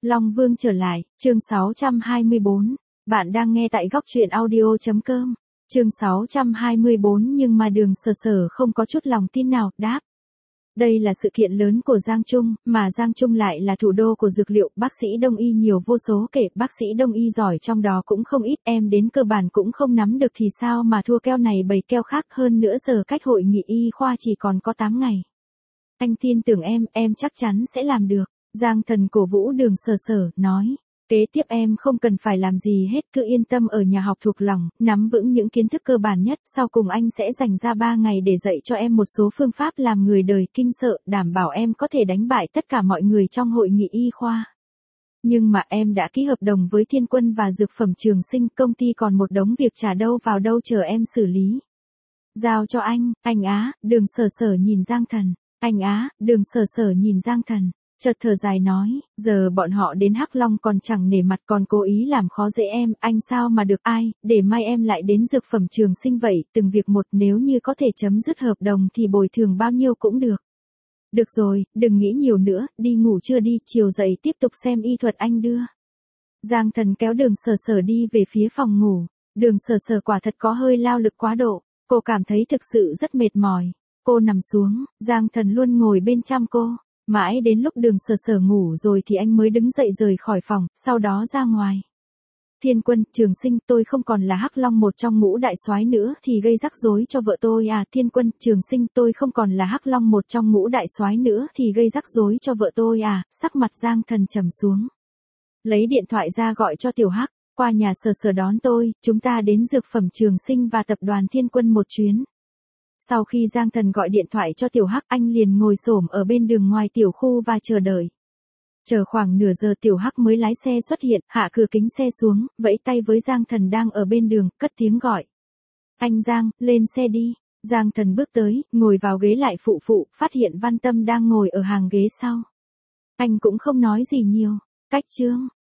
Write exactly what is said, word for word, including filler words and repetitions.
Long Vương trở lại, chương sáu trăm hai mươi bốn. Bạn đang nghe tại góc truyện audio.com. Chương sáu trăm hai mươi bốn nhưng mà Đường Sở Sở không có chút lòng tin nào, đáp. Đây là sự kiện lớn của Giang Trung, mà Giang Trung lại là thủ đô của dược liệu, bác sĩ đông y nhiều vô số kể, bác sĩ đông y giỏi trong đó cũng không ít, em đến cơ bản cũng không nắm được thì sao mà thua keo này bầy keo khác, hơn nữa giờ cách hội nghị y khoa chỉ còn có tám ngày. Anh tin tưởng em, em chắc chắn sẽ làm được. Giang Thần cổ vũ Đường Sở Sở, nói. Kế tiếp em không cần phải làm gì hết, cứ yên tâm ở nhà học thuộc lòng, nắm vững những kiến thức cơ bản nhất, sau cùng anh sẽ dành ra ba ngày để dạy cho em một số phương pháp làm người đời kinh sợ, đảm bảo em có thể đánh bại tất cả mọi người trong hội nghị y khoa. Nhưng mà em đã ký hợp đồng với Thiên Quân và Dược Phẩm Trường Sinh, công ty còn một đống việc trả đâu vào đâu chờ em xử lý. Giao cho anh, anh á, Đường Sở Sở nhìn Giang Thần, anh á, Đường Sở Sở nhìn Giang Thần. Chợt thở dài nói, giờ bọn họ đến Hắc Long còn chẳng nể mặt còn cố ý làm khó dễ em, anh sao mà được ai, để mai em lại đến Dược Phẩm Trường Sinh vậy, từng việc một, nếu như có thể chấm dứt hợp đồng thì bồi thường bao nhiêu cũng được. Được rồi, đừng nghĩ nhiều nữa, đi ngủ chưa đi, chiều dậy tiếp tục xem y thuật anh đưa. Giang Thần kéo Đường Sở Sở đi về phía phòng ngủ, Đường Sở Sở quả thật có hơi lao lực quá độ, cô cảm thấy thực sự rất mệt mỏi, cô nằm xuống, Giang Thần luôn ngồi bên chăm cô. Mãi đến lúc Đường Sở Sở ngủ rồi thì anh mới đứng dậy rời khỏi phòng, sau đó ra ngoài. Thiên Quân, Trường Sinh, tôi không còn là Hắc Long một trong ngũ đại soái nữa thì gây rắc rối cho vợ tôi à. Thiên Quân, Trường Sinh, tôi không còn là Hắc Long một trong ngũ đại soái nữa thì gây rắc rối cho vợ tôi à. Sắc mặt Giang Thần trầm xuống. Lấy điện thoại ra gọi cho Tiểu Hắc, qua nhà Sở Sở đón tôi, chúng ta đến Dược Phẩm Trường Sinh và tập đoàn Thiên Quân một chuyến. Sau khi Giang Thần gọi điện thoại cho Tiểu Hắc, anh liền ngồi xổm ở bên đường ngoài tiểu khu và chờ đợi. Chờ khoảng nửa giờ Tiểu Hắc mới lái xe xuất hiện, hạ cửa kính xe xuống, vẫy tay với Giang Thần đang ở bên đường, cất tiếng gọi. Anh Giang, lên xe đi. Giang Thần bước tới, ngồi vào ghế lại phụ phụ, phát hiện Văn Tâm đang ngồi ở hàng ghế sau. Anh cũng không nói gì nhiều. Cách chương,